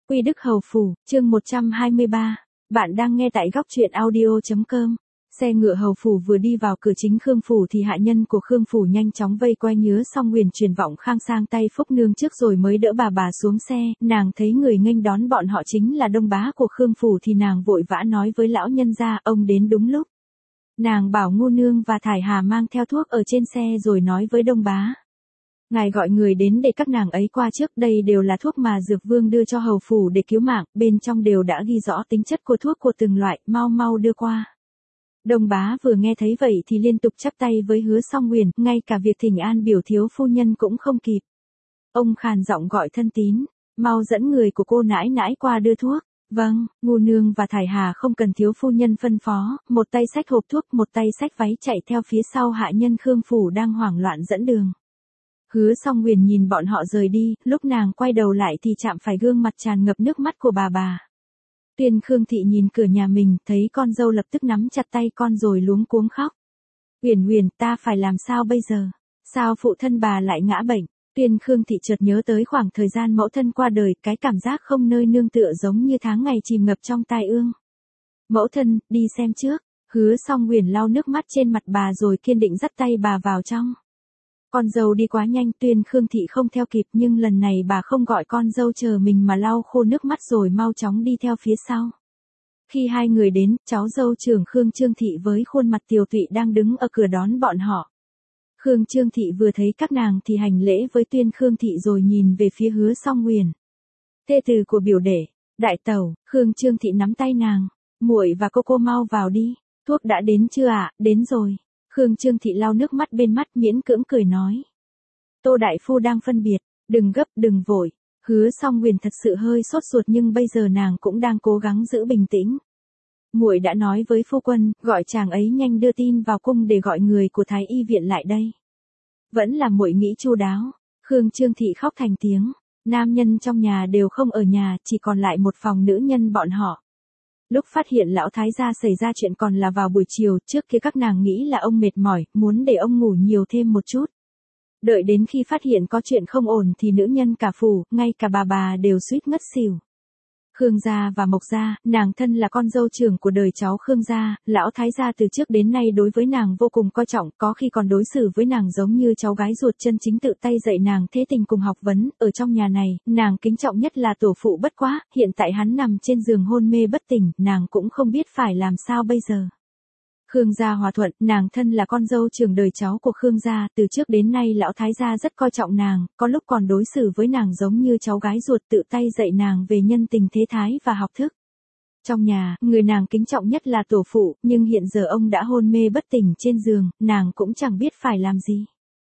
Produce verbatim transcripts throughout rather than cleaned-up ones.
Quy Đức Hầu Phủ, chương một trăm hai mươi ba. Bạn đang nghe tại góc truyện audio chấm com. Xe ngựa Hầu Phủ vừa đi vào cửa chính Khương Phủ thì hạ nhân của Khương Phủ nhanh chóng vây quanh Hứa Song Huyền truyền vọng khang sang tay Phúc Nương trước rồi mới đỡ bà bà xuống xe. Nàng thấy người nghênh đón bọn họ chính là đông bá của Khương Phủ thì nàng vội vã nói với lão nhân gia, ông đến đúng lúc. Nàng bảo Ngu Nương và Thải Hà mang theo thuốc ở trên xe rồi nói với đông bá. Ngài gọi người đến để các nàng ấy qua trước, đây đều là thuốc mà Dược Vương đưa cho Hầu Phủ để cứu mạng, bên trong đều đã ghi rõ tính chất của thuốc của từng loại, mau mau đưa qua. Đông bá vừa nghe thấy vậy thì liên tục chắp tay với Hứa Song Huyền, ngay cả việc thỉnh an biểu thiếu phu nhân cũng không kịp. Ông khàn giọng gọi thân tín, mau dẫn người của cô nãi nãi qua đưa thuốc. Vâng, Ngu Nương và Thải Hà không cần thiếu phu nhân phân phó, một tay xách hộp thuốc, một tay xách váy chạy theo phía sau hạ nhân Khương Phủ đang hoảng loạn dẫn đường. Hứa Song Huyền nhìn bọn họ rời đi, lúc nàng quay đầu lại thì chạm phải gương mặt tràn ngập nước mắt của bà bà. Tuyên Khương Thị nhìn cửa nhà mình, thấy con dâu lập tức nắm chặt tay con rồi luống cuống khóc. Huyền Huyền, ta phải làm sao bây giờ? Sao phụ thân bà lại ngã bệnh? Tuyên Khương Thị chợt nhớ tới khoảng thời gian mẫu thân qua đời, cái cảm giác không nơi nương tựa giống như tháng ngày chìm ngập trong tai ương. Mẫu thân, đi xem trước. Hứa Song Huyền lau nước mắt trên mặt bà rồi kiên định dắt tay bà vào trong. Con dâu đi quá nhanh, Tuyên Khương Thị không theo kịp, nhưng lần này bà không gọi con dâu chờ mình mà lau khô nước mắt rồi mau chóng đi theo phía sau. Khi hai người đến, cháu dâu trưởng Khương Trương Thị với khuôn mặt tiều tụy đang đứng ở cửa đón bọn họ. Khương Trương Thị vừa thấy các nàng thì hành lễ với Tuyên Khương Thị rồi nhìn về phía Hứa Song Huyền. Thê từ của biểu đệ, đại tẩu. Khương Trương Thị nắm tay nàng, muội và cô cô mau vào đi, thuốc đã đến chưa ạ? À? Đến rồi. Khương Trương Thị lau nước mắt bên mắt miễn cưỡng cười nói. Tô đại phu đang phân biệt, đừng gấp đừng vội. Hứa Song Huyền thật sự hơi sốt ruột nhưng bây giờ nàng cũng đang cố gắng giữ bình tĩnh. Muội đã nói với phu quân, gọi chàng ấy nhanh đưa tin vào cung để gọi người của Thái Y viện lại đây. Vẫn là muội nghĩ chu đáo. Khương Trương Thị khóc thành tiếng, nam nhân trong nhà đều không ở nhà, chỉ còn lại một phòng nữ nhân bọn họ. Lúc phát hiện lão thái gia xảy ra chuyện còn là vào buổi chiều, trước kia các nàng nghĩ là ông mệt mỏi, muốn để ông ngủ nhiều thêm một chút. Đợi đến khi phát hiện có chuyện không ổn thì nữ nhân cả phủ, ngay cả bà bà đều suýt ngất xỉu. Khương gia và Mộc gia, nàng thân là con dâu trưởng của đời cháu Khương gia, lão thái gia từ trước đến nay đối với nàng vô cùng coi trọng, có khi còn đối xử với nàng giống như cháu gái ruột chân chính, tự tay dạy nàng thế tình cùng học vấn. Ở trong nhà này, nàng kính trọng nhất là tổ phụ Bất Quá, hiện tại hắn nằm trên giường hôn mê bất tỉnh, nàng cũng không biết phải làm sao bây giờ. Khương gia hòa thuận, nàng thân là con dâu trưởng đời cháu của Khương gia, từ trước đến nay lão thái gia rất coi trọng nàng, có lúc còn đối xử với nàng giống như cháu gái ruột, tự tay dạy nàng về nhân tình thế thái và học thức. Trong nhà, người nàng kính trọng nhất là tổ phụ, nhưng hiện giờ ông đã hôn mê bất tỉnh trên giường, nàng cũng chẳng biết phải làm gì.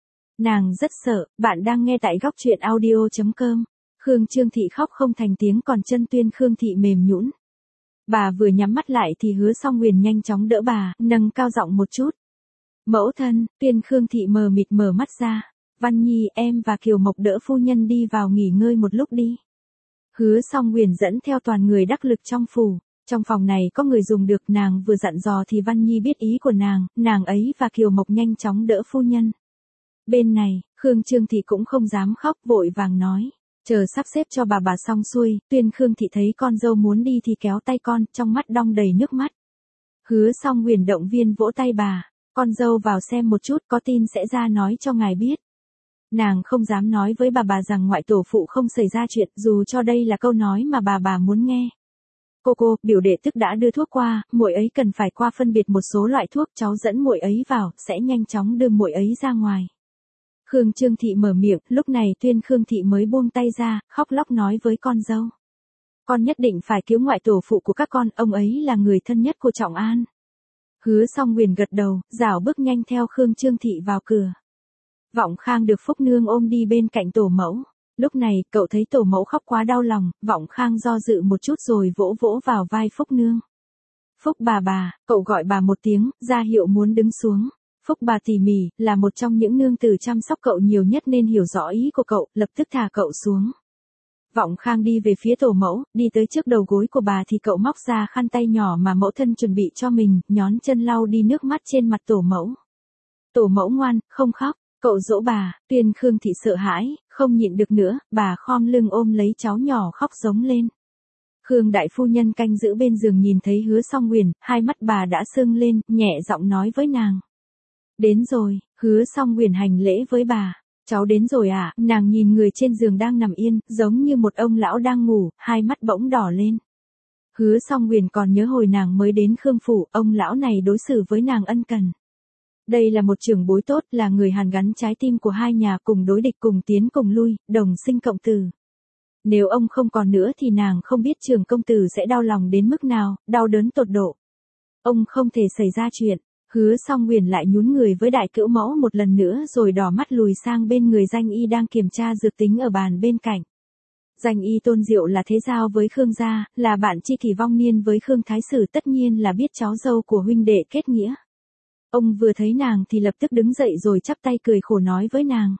Nàng rất sợ. Bạn đang nghe tại góc truyện audio chấm com. Khương Trương Thị khóc không thành tiếng, còn chân Tuyên Khương Thị mềm nhũn. Bà vừa nhắm mắt lại thì Hứa Song Huyền nhanh chóng đỡ bà, nâng cao giọng một chút. Mẫu thân. Tuyên Khương Thị mờ mịt mở mắt ra. Văn Nhi, em và Kiều Mộc đỡ phu nhân đi vào nghỉ ngơi một lúc đi. Hứa Song Huyền dẫn theo toàn người đắc lực trong phủ. Trong phòng này có người dùng được, nàng vừa dặn dò thì Văn Nhi biết ý của nàng, nàng ấy và Kiều Mộc nhanh chóng đỡ phu nhân. Bên này, Khương Trương Thị cũng không dám khóc, vội vàng nói. Chờ sắp xếp cho bà bà xong xuôi, Tuyên Khương Thị thấy con dâu muốn đi thì kéo tay con, trong mắt đong đầy nước mắt. Hứa Song Huyền động viên vỗ tay bà, con dâu vào xem một chút, có tin sẽ ra nói cho ngài biết. Nàng không dám nói với bà bà rằng ngoại tổ phụ không xảy ra chuyện, dù cho đây là câu nói mà bà bà muốn nghe. Cô cô, biểu đệ tức đã đưa thuốc qua, muội ấy cần phải qua phân biệt một số loại thuốc, cháu dẫn muội ấy vào, sẽ nhanh chóng đưa muội ấy ra ngoài. Khương Trương Thị mở miệng, lúc này Tuyên Khương Thị mới buông tay ra, khóc lóc nói với con dâu. Con nhất định phải cứu ngoại tổ phụ của các con, ông ấy là người thân nhất của Trọng An. Hứa Song Huyền gật đầu, rảo bước nhanh theo Khương Trương Thị vào cửa. Vọng Khang được Phúc Nương ôm đi bên cạnh tổ mẫu. Lúc này, cậu thấy tổ mẫu khóc quá đau lòng, Vọng Khang do dự một chút rồi vỗ vỗ vào vai Phúc Nương. Phúc bà bà, cậu gọi bà một tiếng, ra hiệu muốn đứng xuống. Phúc bà tỉ mỉ, là một trong những nương tử chăm sóc cậu nhiều nhất nên hiểu rõ ý của cậu, lập tức thả cậu xuống. Vọng Khang đi về phía tổ mẫu, đi tới trước đầu gối của bà thì cậu móc ra khăn tay nhỏ mà mẫu thân chuẩn bị cho mình, nhón chân lau đi nước mắt trên mặt tổ mẫu. Tổ mẫu ngoan, không khóc, cậu dỗ bà. Tuyên Khương Thị sợ hãi, không nhịn được nữa, bà khom lưng ôm lấy cháu nhỏ khóc giống lên. Khương đại phu nhân canh giữ bên giường nhìn thấy Hứa Song Huyền, hai mắt bà đã sưng lên, nhẹ giọng nói với nàng. Đến rồi, Hứa Song Huyền hành lễ với bà. Cháu đến rồi à, nàng nhìn người trên giường đang nằm yên, giống như một ông lão đang ngủ, hai mắt bỗng đỏ lên. Hứa Song Huyền còn nhớ hồi nàng mới đến Khương phủ, ông lão này đối xử với nàng ân cần. Đây là một trưởng bối tốt, là người hàn gắn trái tim của hai nhà, cùng đối địch cùng tiến cùng lui, đồng sinh cộng tử. Nếu ông không còn nữa thì nàng không biết trưởng công tử sẽ đau lòng đến mức nào, đau đớn tột độ. Ông không thể xảy ra chuyện. Hứa Song Huyền lại nhún người với đại cữu mẫu một lần nữa rồi đỏ mắt lùi sang bên người danh y đang kiểm tra dược tính ở bàn bên cạnh. Danh y Tôn Diệu là thế giao với Khương gia, là bạn tri kỷ vong niên với Khương Thái Sử, tất nhiên là biết cháu dâu của huynh đệ kết nghĩa. Ông vừa thấy nàng thì lập tức đứng dậy rồi chắp tay cười khổ nói với nàng.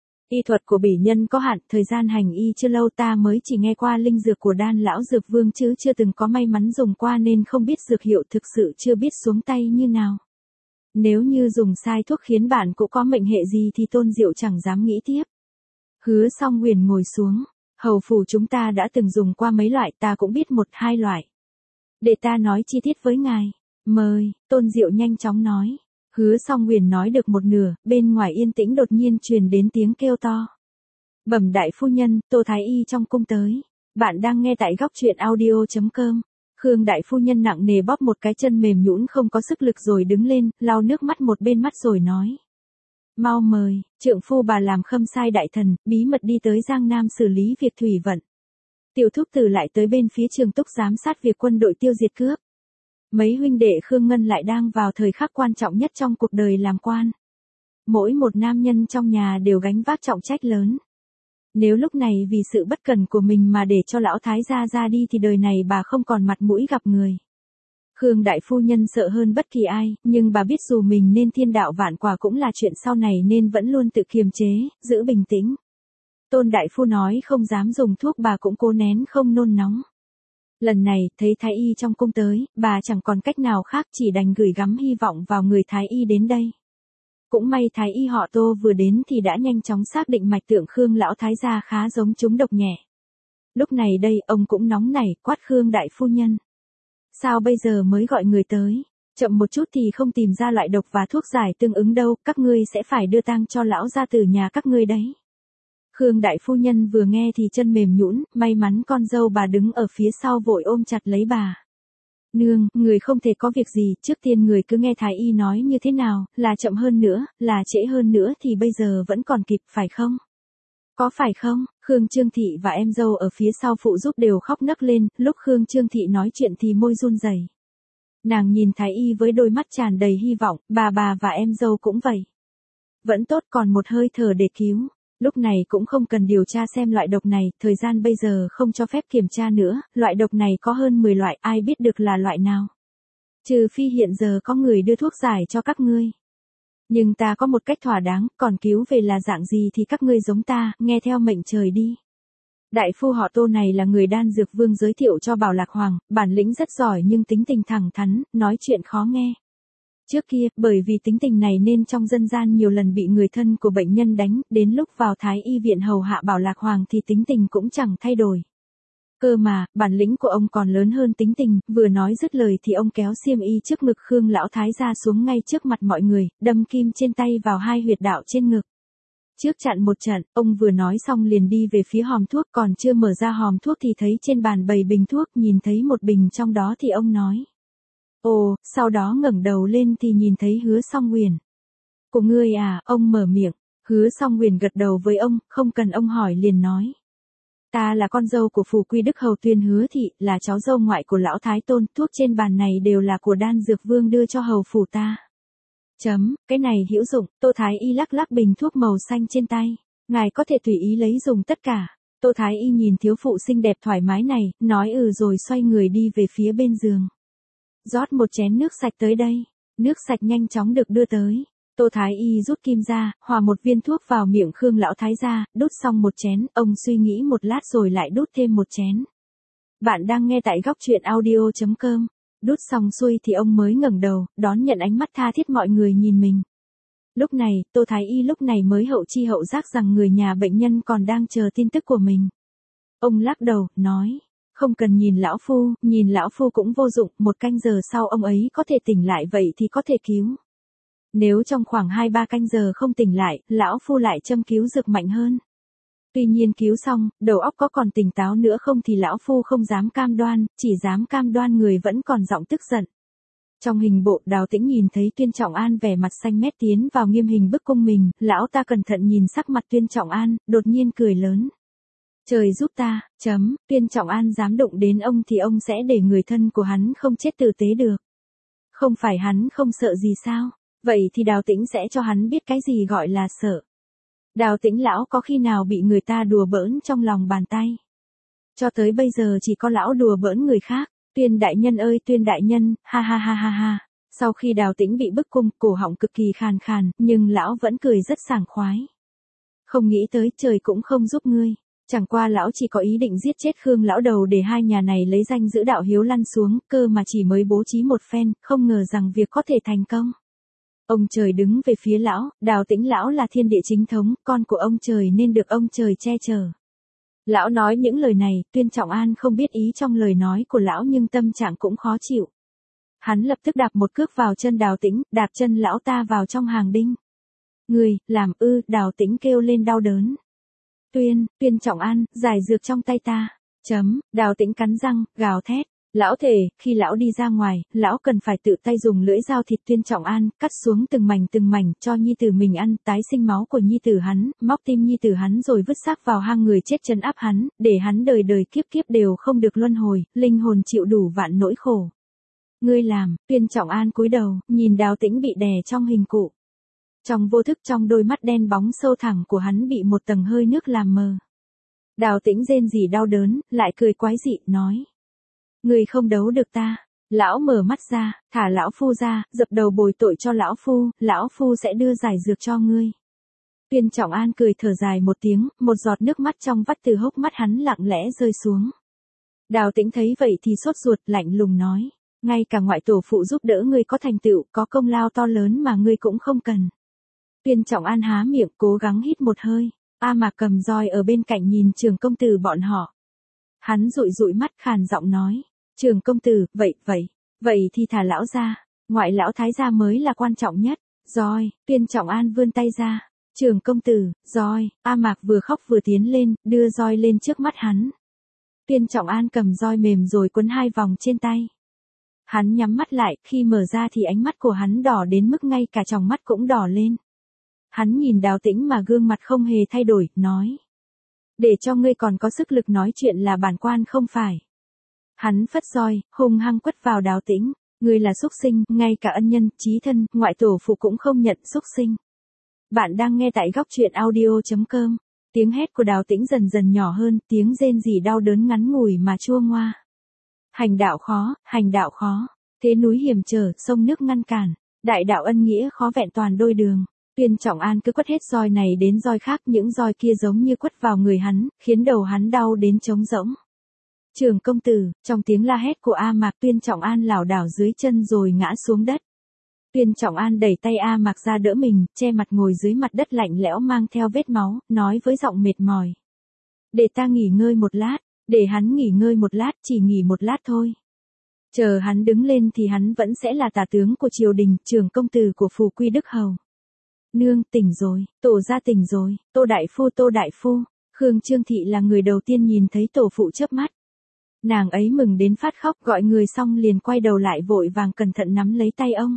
Y thuật của bỉ nhân có hạn, thời gian hành y chưa lâu, ta mới chỉ nghe qua linh dược của Đan lão dược vương chứ chưa từng có may mắn dùng qua nên không biết dược hiệu, thực sự chưa biết xuống tay như nào. Nếu như dùng sai thuốc khiến bạn cũng có mệnh hệ gì thì Tôn Diệu chẳng dám nghĩ tiếp. Hứa Song Huyền ngồi xuống. Hầu phủ chúng ta đã từng dùng qua mấy loại, ta cũng biết một hai loại. Để ta nói chi tiết với ngài. Mời, Tôn Diệu nhanh chóng nói. Hứa Song Huyền nói được một nửa, bên ngoài yên tĩnh đột nhiên truyền đến tiếng kêu to. Bẩm đại phu nhân, Tô Thái Y trong cung tới. Bạn đang nghe tại góc truyện audio chấm com. Khương đại phu nhân nặng nề bóp một cái chân mềm nhũn không có sức lực rồi đứng lên, lau nước mắt một bên mắt rồi nói. Mau mời, trượng phu bà làm khâm sai đại thần, bí mật đi tới Giang Nam xử lý việc thủy vận. Tiểu thúc tử lại tới bên phía Trường Túc giám sát việc quân đội tiêu diệt cướp. Mấy huynh đệ Khương Ngân lại đang vào thời khắc quan trọng nhất trong cuộc đời làm quan. Mỗi một nam nhân trong nhà đều gánh vác trọng trách lớn. Nếu lúc này vì sự bất cần của mình mà để cho lão thái gia ra đi thì đời này bà không còn mặt mũi gặp người. Khương đại phu nhân sợ hơn bất kỳ ai, nhưng bà biết dù mình nên thiên đạo vạn quả cũng là chuyện sau này nên vẫn luôn tự kiềm chế, giữ bình tĩnh. Tôn đại phu nói không dám dùng thuốc, bà cũng cố nén không nôn nóng. Lần này, thấy thái y trong cung tới, bà chẳng còn cách nào khác, chỉ đành gửi gắm hy vọng vào người thái y đến đây. Cũng may thái y họ Tô vừa đến thì đã nhanh chóng xác định mạch tượng Khương lão thái gia khá giống trúng độc nhẹ. Lúc này đây, ông cũng nóng nảy, quát Khương đại phu nhân. Sao bây giờ mới gọi người tới? Chậm một chút thì không tìm ra loại độc và thuốc giải tương ứng đâu, các ngươi sẽ phải đưa tang cho lão gia tử nhà các ngươi đấy. Khương đại phu nhân vừa nghe thì chân mềm nhũn, may mắn con dâu bà đứng ở phía sau vội ôm chặt lấy bà. Nương, người không thể có việc gì, trước tiên người cứ nghe thái y nói như thế nào, là chậm hơn nữa, là trễ hơn nữa thì bây giờ vẫn còn kịp, phải không? Có phải không? Khương Trương Thị và em dâu ở phía sau phụ giúp đều khóc nấc lên, lúc Khương Trương Thị nói chuyện thì môi run rẩy. Nàng nhìn thái y với đôi mắt tràn đầy hy vọng, bà bà và em dâu cũng vậy. Vẫn tốt, còn một hơi thở để cứu. Lúc này cũng không cần điều tra xem loại độc này, thời gian bây giờ không cho phép kiểm tra nữa, loại độc này có hơn mười loại, ai biết được là loại nào. Trừ phi hiện giờ có người đưa thuốc giải cho các ngươi. Nhưng ta có một cách thỏa đáng, còn cứu về là dạng gì thì các ngươi giống ta, nghe theo mệnh trời đi. Đại phu họ Tô này là người Đan Dược Vương giới thiệu cho Bảo Lạc Hoàng, bản lĩnh rất giỏi nhưng tính tình thẳng thắn, nói chuyện khó nghe. Trước kia, bởi vì tính tình này nên trong dân gian nhiều lần bị người thân của bệnh nhân đánh, đến lúc vào Thái y viện hầu hạ Bảo Lạc Hoàng thì tính tình cũng chẳng thay đổi. Cơ mà, bản lĩnh của ông còn lớn hơn tính tình, vừa nói dứt lời thì ông kéo xiêm y trước ngực Khương lão thái gia xuống ngay trước mặt mọi người, đâm kim trên tay vào hai huyệt đạo trên ngực. Trước chặn một trận, ông vừa nói xong liền đi về phía hòm thuốc, còn chưa mở ra hòm thuốc thì thấy trên bàn bày bình thuốc, nhìn thấy một bình trong đó thì ông nói. Ồ, sau đó ngẩng đầu lên thì nhìn thấy Hứa Song Huyền. Của ngươi à, ông mở miệng. Hứa Song Huyền gật đầu với ông, không cần ông hỏi liền nói. Ta là con dâu của Phù Quy Đức Hầu Tuyên Hứa Thị, là cháu dâu ngoại của Lão Thái Tôn, thuốc trên bàn này đều là của Đan Dược Vương đưa cho hầu phủ ta. Chấm, cái này hữu dụng, Tô Thái Y lắc lắc bình thuốc màu xanh trên tay. Ngài có thể tùy ý lấy dùng tất cả. Tô Thái Y nhìn thiếu phụ xinh đẹp thoải mái này, nói ừ rồi xoay người đi về phía bên giường. Rót một chén nước sạch tới đây. Nước sạch nhanh chóng được đưa tới. Tô Thái Y rút kim ra, hòa một viên thuốc vào miệng Khương lão thái gia, đút xong một chén, ông suy nghĩ một lát rồi lại đút thêm một chén. Bạn đang nghe tại góc truyện audio chấm com. Đút xong xuôi thì ông mới ngẩng đầu, đón nhận ánh mắt tha thiết mọi người nhìn mình. Lúc này, Tô Thái Y lúc này mới hậu chi hậu giác rằng người nhà bệnh nhân còn đang chờ tin tức của mình. Ông lắc đầu, nói, Không cần nhìn lão phu, nhìn lão phu cũng vô dụng, một canh giờ sau ông ấy có thể tỉnh lại vậy thì có thể cứu. Nếu trong khoảng hai ba canh giờ không tỉnh lại, lão phu lại châm cứu dược mạnh hơn. Tuy nhiên cứu xong, đầu óc có còn tỉnh táo nữa không thì lão phu không dám cam đoan, chỉ dám cam đoan người vẫn còn giọng tức giận. Trong hình bộ, Đào Tĩnh nhìn thấy Tuyên Trọng An vẻ mặt xanh mét tiến vào nghiêm hình bức cung mình, lão ta cẩn thận nhìn sắc mặt Tuyên Trọng An, đột nhiên cười lớn. Trời giúp ta, chấm, Tuyên Trọng An dám đụng đến ông thì ông sẽ để người thân của hắn không chết tử tế được. Không phải hắn không sợ gì sao? Vậy thì Đào Tĩnh sẽ cho hắn biết cái gì gọi là sợ. Đào Tĩnh lão có khi nào bị người ta đùa bỡn trong lòng bàn tay. Cho tới bây giờ chỉ có lão đùa bỡn người khác. Tuyên đại nhân ơi Tuyên đại nhân, ha ha ha ha ha. Sau khi Đào Tĩnh bị bức cung, cổ họng cực kỳ khàn khàn, nhưng lão vẫn cười rất sảng khoái. Không nghĩ tới trời cũng không giúp ngươi. Chẳng qua lão chỉ có ý định giết chết Khương lão đầu để hai nhà này lấy danh giữ đạo hiếu lăn xuống, cơ mà chỉ mới bố trí một phen, không ngờ rằng việc có thể thành công. Ông trời đứng về phía lão, Đào Tĩnh lão là thiên địa chính thống, con của ông trời nên được ông trời che chở. Lão nói những lời này, Tuyên Trọng An không biết ý trong lời nói của lão nhưng tâm trạng cũng khó chịu. Hắn lập tức đạp một cước vào chân Đào Tĩnh, đạp chân lão ta vào trong hàng đinh. Người, làm ư, Đào Tĩnh kêu lên đau đớn. Tuyên, Tuyên Trọng An, giải dược trong tay ta. Chấm, Đào Tĩnh cắn răng, gào thét. Lão thề, khi lão đi ra ngoài, lão cần phải tự tay dùng lưỡi dao thịt Tuyên Trọng An, cắt xuống từng mảnh từng mảnh, cho nhi tử mình ăn, tái sinh máu của nhi tử hắn, móc tim nhi tử hắn rồi vứt xác vào hang người chết trấn áp hắn, để hắn đời đời kiếp kiếp đều không được luân hồi, linh hồn chịu đủ vạn nỗi khổ. Ngươi làm, Tuyên Trọng An cúi đầu, nhìn Đào Tĩnh bị đè trong hình cụ. Trong vô thức trong đôi mắt đen bóng sâu thẳm của hắn bị một tầng hơi nước làm mờ. Đào Tĩnh rên rỉ đau đớn, lại cười quái dị, nói. Ngươi không đấu được ta. Lão mở mắt ra, thả lão phu ra, dập đầu bồi tội cho lão phu, lão phu sẽ đưa giải dược cho ngươi. Tuyên Trọng An cười thở dài một tiếng, một giọt nước mắt trong vắt từ hốc mắt hắn lặng lẽ rơi xuống. Đào Tĩnh thấy vậy thì sốt ruột, lạnh lùng nói. Ngay cả ngoại tổ phụ giúp đỡ ngươi có thành tựu, có công lao to lớn mà ngươi cũng không cần. Tuyên Trọng An há miệng cố gắng hít một hơi. A Mạc cầm roi ở bên cạnh nhìn Trường công tử bọn họ. Hắn dụi dụi mắt khàn giọng nói. Trường công tử, vậy, vậy, vậy thì thả lão ra. Ngoại lão thái gia mới là quan trọng nhất. Roi, Tuyên Trọng An vươn tay ra. Trường công tử, roi, A Mạc vừa khóc vừa tiến lên, đưa roi lên trước mắt hắn. Tuyên Trọng An cầm roi mềm rồi quấn hai vòng trên tay. Hắn nhắm mắt lại, khi mở ra thì ánh mắt của hắn đỏ đến mức ngay cả tròng mắt cũng đỏ lên. Hắn nhìn Đào Tĩnh mà gương mặt không hề thay đổi, nói. Để cho ngươi còn có sức lực nói chuyện là bản quan không phải. Hắn phất roi, hung hăng quất vào Đào Tĩnh. Ngươi là súc sinh, ngay cả ân nhân, chí thân, ngoại tổ phụ cũng không nhận súc sinh. Bạn đang nghe tại góc truyện audio chấm com. Tiếng hét của Đào Tĩnh dần dần nhỏ hơn, tiếng rên rỉ đau đớn ngắn ngủi mà chua ngoa. Hành đạo khó, hành đạo khó. Thế núi hiểm trở, sông nước ngăn cản. Đại đạo ân nghĩa khó vẹn toàn đôi đường. Tuyên Trọng An cứ quất hết roi này đến roi khác, những roi kia giống như quất vào người hắn, khiến đầu hắn đau đến trống rỗng. Trường công tử, trong tiếng la hét của A Mạc, Tuyên Trọng An lảo đảo dưới chân rồi ngã xuống đất. Tuyên Trọng An đẩy tay A Mạc ra đỡ mình, che mặt ngồi dưới mặt đất lạnh lẽo mang theo vết máu, nói với giọng mệt mỏi. Để ta nghỉ ngơi một lát, để hắn nghỉ ngơi một lát, chỉ nghỉ một lát thôi. Chờ hắn đứng lên thì hắn vẫn sẽ là tả tướng của triều đình, trưởng công tử của Phù Quy Đức Hầu. Nương, tỉnh rồi, tổ gia tỉnh rồi, Tô Đại Phu Tô Đại Phu. Khương Trương Thị là người đầu tiên nhìn thấy tổ phụ chớp mắt. Nàng ấy mừng đến phát khóc, gọi người xong liền quay đầu lại vội vàng cẩn thận nắm lấy tay ông.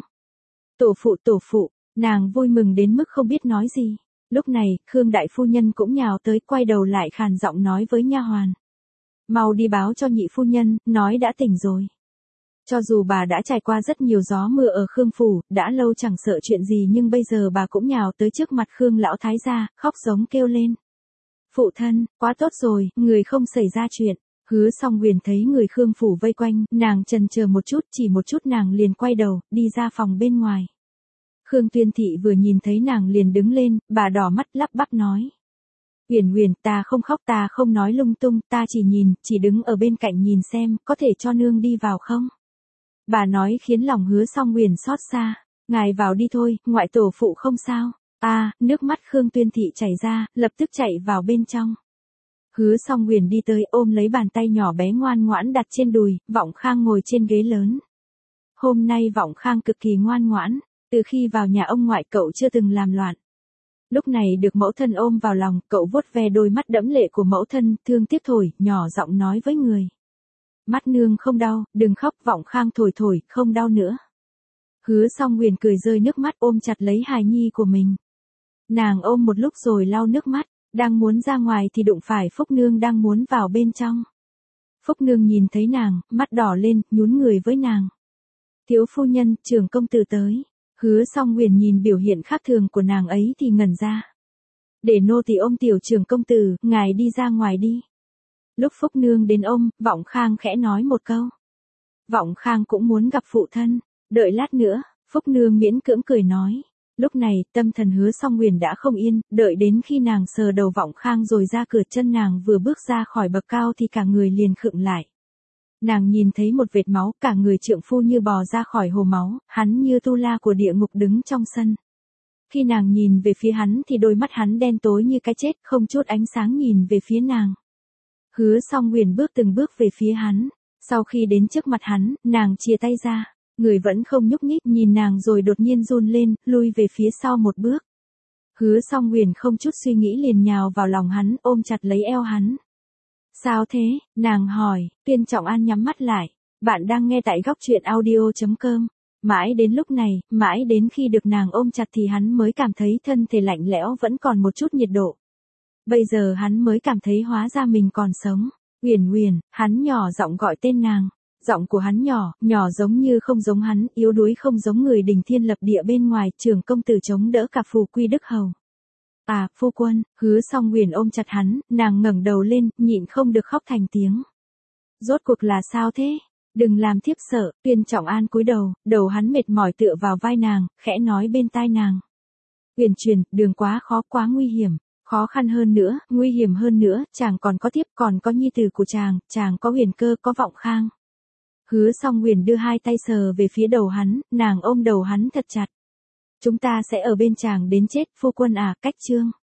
Tổ phụ tổ phụ, nàng vui mừng đến mức không biết nói gì. Lúc này, Khương Đại Phu Nhân cũng nhào tới, quay đầu lại khàn giọng nói với nha hoàn. Mau đi báo cho nhị phu nhân, nói đã tỉnh rồi. Cho dù bà đã trải qua rất nhiều gió mưa ở Khương Phủ, đã lâu chẳng sợ chuyện gì nhưng bây giờ bà cũng nhào tới trước mặt Khương lão thái gia, khóc giống kêu lên. Phụ thân, quá tốt rồi, người không xảy ra chuyện. Hứa Song Huyền thấy người Khương Phủ vây quanh, nàng chần chờ một chút, chỉ một chút nàng liền quay đầu, đi ra phòng bên ngoài. Khương Tuyên Thị vừa nhìn thấy nàng liền đứng lên, bà đỏ mắt lắp bắp nói. Huyền Huyền, ta không khóc, ta không nói lung tung, ta chỉ nhìn, chỉ đứng ở bên cạnh nhìn xem, có thể cho nương đi vào không? Bà nói khiến lòng Hứa Song Huyền xót xa. Ngài vào đi thôi, ngoại tổ phụ không sao. A, à, nước mắt Khương Tuyên Thị chảy ra, lập tức chạy vào bên trong. Hứa Song Huyền đi tới ôm lấy bàn tay nhỏ bé ngoan ngoãn đặt trên đùi, Vọng Khang ngồi trên ghế lớn. Hôm nay Vọng Khang cực kỳ ngoan ngoãn, từ khi vào nhà ông ngoại cậu chưa từng làm loạn. Lúc này được mẫu thân ôm vào lòng, cậu vuốt ve đôi mắt đẫm lệ của mẫu thân, thương tiếc thổi, nhỏ giọng nói với người. Mắt nương không đau, đừng khóc. Vọng Khang thổi thổi, không đau nữa. Hứa Song Huyền cười rơi nước mắt ôm chặt lấy hài nhi của mình. Nàng ôm một lúc rồi lau nước mắt, đang muốn ra ngoài thì đụng phải Phúc Nương đang muốn vào bên trong. Phúc Nương nhìn thấy nàng, mắt đỏ lên, nhún người với nàng. Thiếu phu nhân, trưởng công tử tới. Hứa Song Huyền nhìn biểu hiện khác thường của nàng ấy thì ngẩn ra. Để nô tỳ ôm tiểu trưởng công tử, ngài đi ra ngoài đi. Lúc Phúc Nương đến ôm, Vọng Khang khẽ nói một câu. Vọng Khang cũng muốn gặp phụ thân, đợi lát nữa. Phúc Nương miễn cưỡng cười nói. Lúc này, tâm thần Hứa Song Huyền đã không yên, đợi đến khi nàng sờ đầu Vọng Khang rồi ra cửa, chân nàng vừa bước ra khỏi bậc cao thì cả người liền khựng lại. Nàng nhìn thấy một vệt máu, cả người trượng phu như bò ra khỏi hồ máu, hắn như tu la của địa ngục đứng trong sân. Khi nàng nhìn về phía hắn thì đôi mắt hắn đen tối như cái chết, không chút ánh sáng nhìn về phía nàng. Hứa Song Huyền bước từng bước về phía hắn, sau khi đến trước mặt hắn, nàng chia tay ra, người vẫn không nhúc nhích, nhìn nàng rồi đột nhiên run lên, lui về phía sau một bước. Hứa Song Huyền không chút suy nghĩ liền nhào vào lòng hắn, ôm chặt lấy eo hắn. Sao thế? Nàng hỏi. Tuyên Trọng An nhắm mắt lại. Bạn đang nghe tại góc truyện audio chấm com. Mãi đến lúc này, mãi đến khi được nàng ôm chặt thì hắn mới cảm thấy thân thể lạnh lẽo vẫn còn một chút nhiệt độ. Bây giờ hắn mới cảm thấy hóa ra mình còn sống. Huyền Huyền, hắn nhỏ giọng gọi tên nàng. Giọng của hắn nhỏ, nhỏ giống như không giống hắn, yếu đuối không giống người đình thiên lập địa bên ngoài, trưởng công tử chống đỡ cả phù quy đức hầu. À, phu quân. Hứa Song Huyền ôm chặt hắn, nàng ngẩng đầu lên, nhịn không được khóc thành tiếng. Rốt cuộc là sao thế? Đừng làm thiếp sợ. Tuyên Trọng An cúi đầu, đầu hắn mệt mỏi tựa vào vai nàng, khẽ nói bên tai nàng. Huyền Truyền, đường quá khó, quá nguy hiểm. Khó khăn hơn nữa, nguy hiểm hơn nữa, chàng còn có thiếp, còn có nhi tử của chàng, chàng có Huyền Cơ, có Vọng Khang. Hứa Song Huyền đưa hai tay sờ về phía đầu hắn, nàng ôm đầu hắn thật chặt. Chúng ta sẽ ở bên chàng đến chết, phu quân à, cách chương.